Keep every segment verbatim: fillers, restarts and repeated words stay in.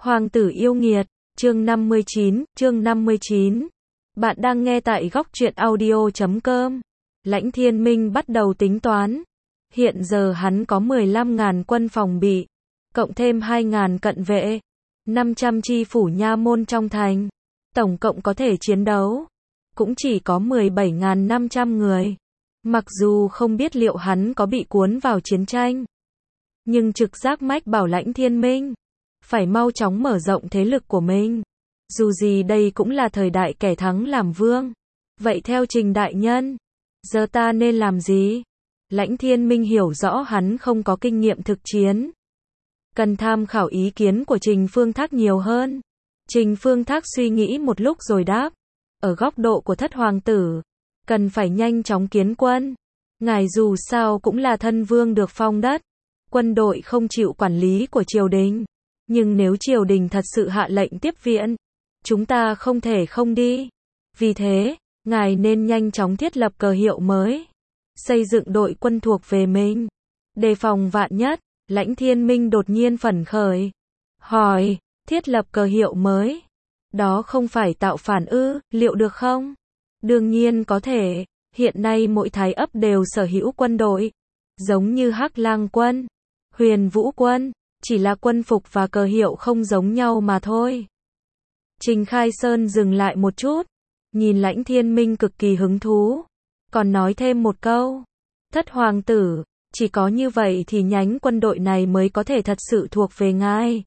Hoàng tử yêu nghiệt, chương năm mươi chín, chương năm mươi chín. Bạn đang nghe tại góc truyện audio chấm com. Lãnh Thiên Minh bắt đầu tính toán. Hiện giờ hắn có mười lăm nghìn quân phòng bị, cộng thêm hai nghìn cận vệ, năm trăm chi phủ nha môn trong thành. Tổng cộng có thể chiến đấu, cũng chỉ có mười bảy nghìn năm trăm người. Mặc dù không biết liệu hắn có bị cuốn vào chiến tranh, nhưng trực giác mách bảo Lãnh Thiên Minh phải mau chóng mở rộng thế lực của mình. Dù gì đây cũng là thời đại kẻ thắng làm vương. Vậy theo Trình đại nhân, giờ ta nên làm gì? Lãnh Thiên Minh hiểu rõ hắn không có kinh nghiệm thực chiến, cần tham khảo ý kiến của Trình Phương Thác nhiều hơn. Trình Phương Thác suy nghĩ một lúc rồi đáp, ở góc độ của thất hoàng tử, cần phải nhanh chóng kiến quân. Ngài dù sao cũng là thân vương được phong đất, quân đội không chịu quản lý của triều đình. Nhưng nếu triều đình thật sự hạ lệnh tiếp viện, chúng ta không thể không đi. Vì thế, ngài nên nhanh chóng thiết lập cờ hiệu mới, xây dựng đội quân thuộc về mình, đề phòng vạn nhất. Lãnh Thiên Minh đột nhiên phấn khởi, hỏi, thiết lập cờ hiệu mới? Đó không phải tạo phản ư, liệu được không? Đương nhiên có thể, hiện nay mỗi thái ấp đều sở hữu quân đội, giống như Hắc Lang quân, Huyền Vũ quân, chỉ là quân phục và cờ hiệu không giống nhau mà thôi. Trình Khai Sơn dừng lại một chút, nhìn Lãnh Thiên Minh cực kỳ hứng thú, còn nói thêm một câu, thất hoàng tử, chỉ có như vậy thì nhánh quân đội này mới có thể thật sự thuộc về ngài.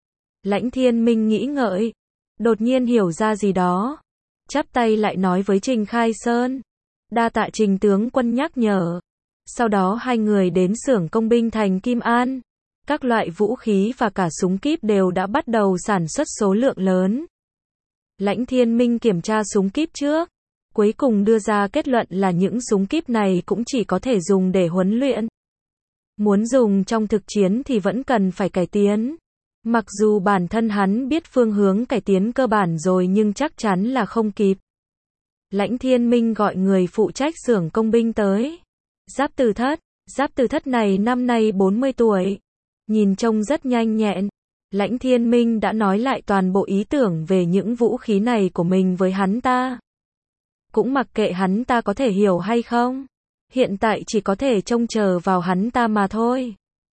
Lãnh Thiên Minh nghĩ ngợi, đột nhiên hiểu ra gì đó, chắp tay lại nói với Trình Khai Sơn, đa tạ Trình tướng quân nhắc nhở. Sau đó hai người đến xưởng công binh thành Kim An. Các loại vũ khí và cả súng kíp đều đã bắt đầu sản xuất số lượng lớn. Lãnh Thiên Minh kiểm tra súng kíp trước, cuối cùng đưa ra kết luận là những súng kíp này cũng chỉ có thể dùng để huấn luyện. Muốn dùng trong thực chiến thì vẫn cần phải cải tiến. Mặc dù bản thân hắn biết phương hướng cải tiến cơ bản rồi nhưng chắc chắn là không kịp. Lãnh Thiên Minh gọi người phụ trách xưởng công binh tới. Giáp Từ Thất, Giáp Từ Thất này năm nay bốn mươi tuổi, nhìn trông rất nhanh nhẹn. Lãnh Thiên Minh đã nói lại toàn bộ ý tưởng về những vũ khí này của mình với hắn ta. Cũng mặc kệ hắn ta có thể hiểu hay không, hiện tại chỉ có thể trông chờ vào hắn ta mà thôi.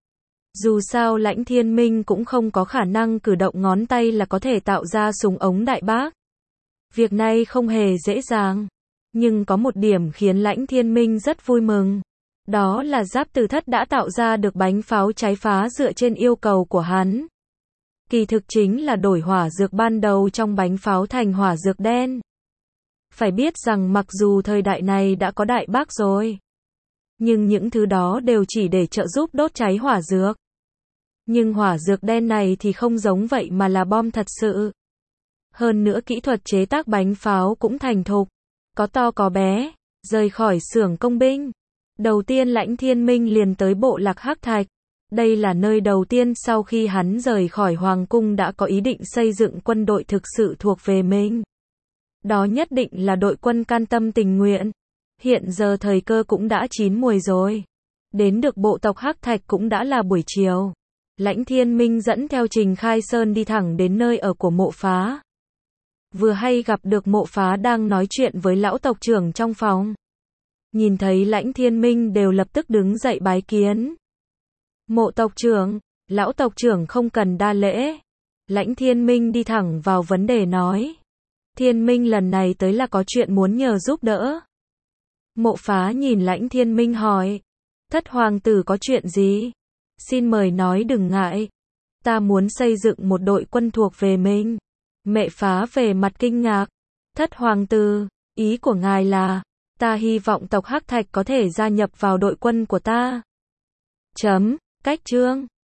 Dù sao Lãnh Thiên Minh cũng không có khả năng cử động ngón tay là có thể tạo ra súng ống đại bác. Việc này không hề dễ dàng. Nhưng có một điểm khiến Lãnh Thiên Minh rất vui mừng. Đó là Giáp Từ Thất đã tạo ra được bánh pháo cháy phá dựa trên yêu cầu của hắn. Kỳ thực chính là đổi hỏa dược ban đầu trong bánh pháo thành hỏa dược đen. Phải biết rằng mặc dù thời đại này đã có đại bác rồi, nhưng những thứ đó đều chỉ để trợ giúp đốt cháy hỏa dược. Nhưng hỏa dược đen này thì không giống vậy mà là bom thật sự. Hơn nữa kỹ thuật chế tác bánh pháo cũng thành thục, có to có bé. Rời khỏi xưởng công binh, đầu tiên Lãnh Thiên Minh liền tới bộ lạc Hắc Thạch. Đây là nơi đầu tiên sau khi hắn rời khỏi hoàng cung đã có ý định xây dựng quân đội thực sự thuộc về mình. Đó nhất định là đội quân can tâm tình nguyện. Hiện giờ thời cơ cũng đã chín muồi rồi. Đến được bộ tộc Hắc Thạch cũng đã là buổi chiều. Lãnh Thiên Minh dẫn theo Trình Khai Sơn đi thẳng đến nơi ở của Mộ Phá. Vừa hay gặp được Mộ Phá đang nói chuyện với lão tộc trưởng trong phòng. Nhìn thấy Lãnh Thiên Minh đều lập tức đứng dậy bái kiến. Mộ tộc trưởng, lão tộc trưởng không cần đa lễ. Lãnh Thiên Minh đi thẳng vào vấn đề nói. Thiên Minh lần này tới là có chuyện muốn nhờ giúp đỡ. Mộ Phá nhìn Lãnh Thiên Minh hỏi. Thất hoàng tử có chuyện gì? Xin mời nói đừng ngại. Ta muốn xây dựng một đội quân thuộc về mình. Mẹ Phá về mặt kinh ngạc. Thất hoàng tử, ý của ngài là, ta hy vọng tộc Hắc Thạch có thể gia nhập vào đội quân của ta. Chấm, cách chương.